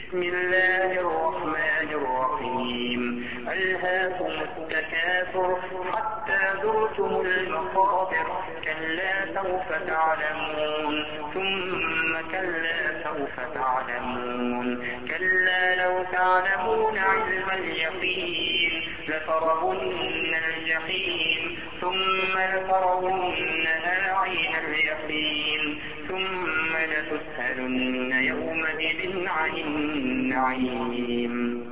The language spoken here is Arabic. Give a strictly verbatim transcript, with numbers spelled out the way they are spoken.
بسم الله الرحمن الرحيم ألهاكم التكاثر حتى زرتم المقابر كلا سوف تعلمون ثم كلا سوف تعلمون كلا لو تعلمون علم اليقين لترون الجحيم ثم لترونها عين اليقين ثم لتسألن يومئذ عن النعيم.